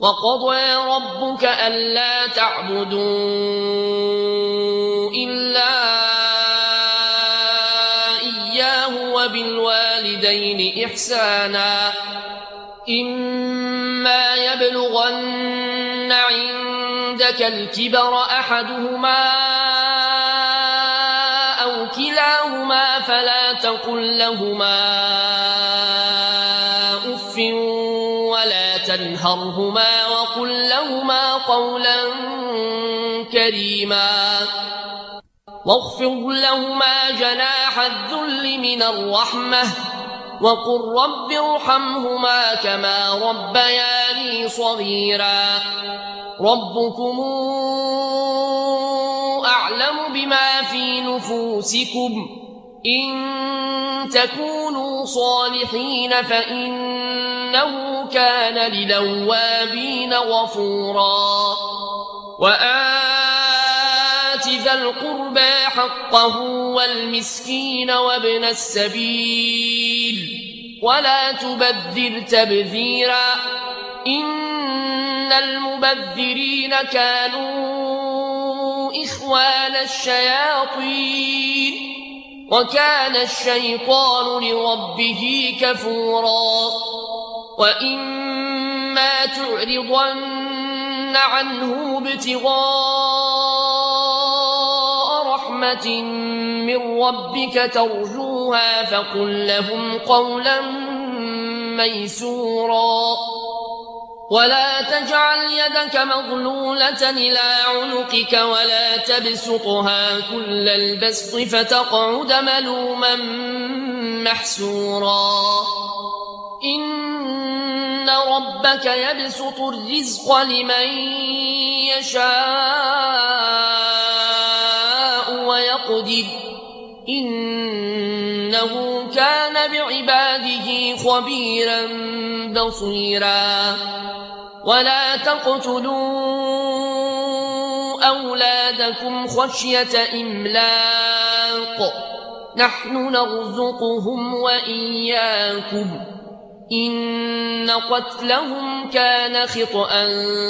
وقضى ربك ألا تعبدوا إلا إياه وبالوالدين إحسانا إما يبلغن عندك الكبر أحدهما أو كلاهما فلا تقل لهما أف ولا تنهرهما وقل لهما قولا كريما واخفض لهما جناح الذل من الرحمة وقل رب ارحمهما كما ربياني صغيرا ربكم أعلم بما في نفوسكم إن تكونوا صالحين فإنه كان للأوابين غفورا وآت ذا القربى حقه والمسكين وابن السبيل ولا تبذر تبذيرا إن المبذرين كانوا إخوان الشياطين وكان الشيطان لربه كفورا وإما تعرضن عنهم ابتغاء رحمة من ربك ترجوها فقل لهم قولا ميسورا ولا تجعل يدك مغلولة إلى عنقك ولا تبسطها كل البسط فتقعد ملوما محسورا إن ربك يبسط الرزق لمن يشاء ويقدر إنه كان بعباده خبيرا بصيرا ولا تقتلوا أولادكم خشية إملاق نحن نرزقهم وإياكم إن قتلهم كان خطأ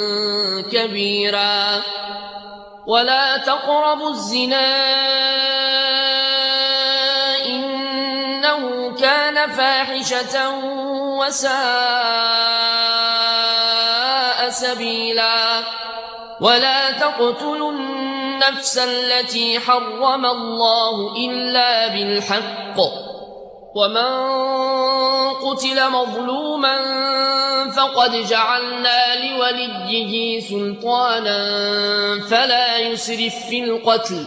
كبيرا ولا تقربوا الزنا إنه كان فاحشة وساء سبيلا ولا تقتلوا النفس التي حرم الله إلا بالحق ومن قتل مظلوما فقد جعلنا لوليه سلطانا فلا يسرف في القتل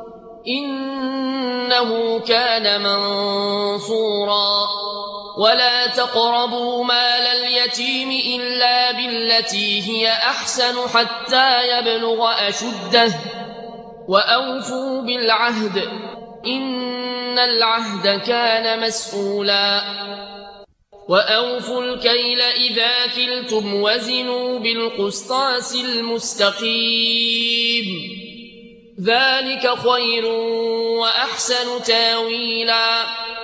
إنه كان منصورا ولا تقربوا مال اليتيم إلا بالتي هي أحسن حتى يبلغ أشده وأوفوا بالعهد إن العهد كان مسؤولا وأوفوا الكيل إذا كلتم وزنوا بالقسطاس المستقيم ذلك خير وأحسن تاويلا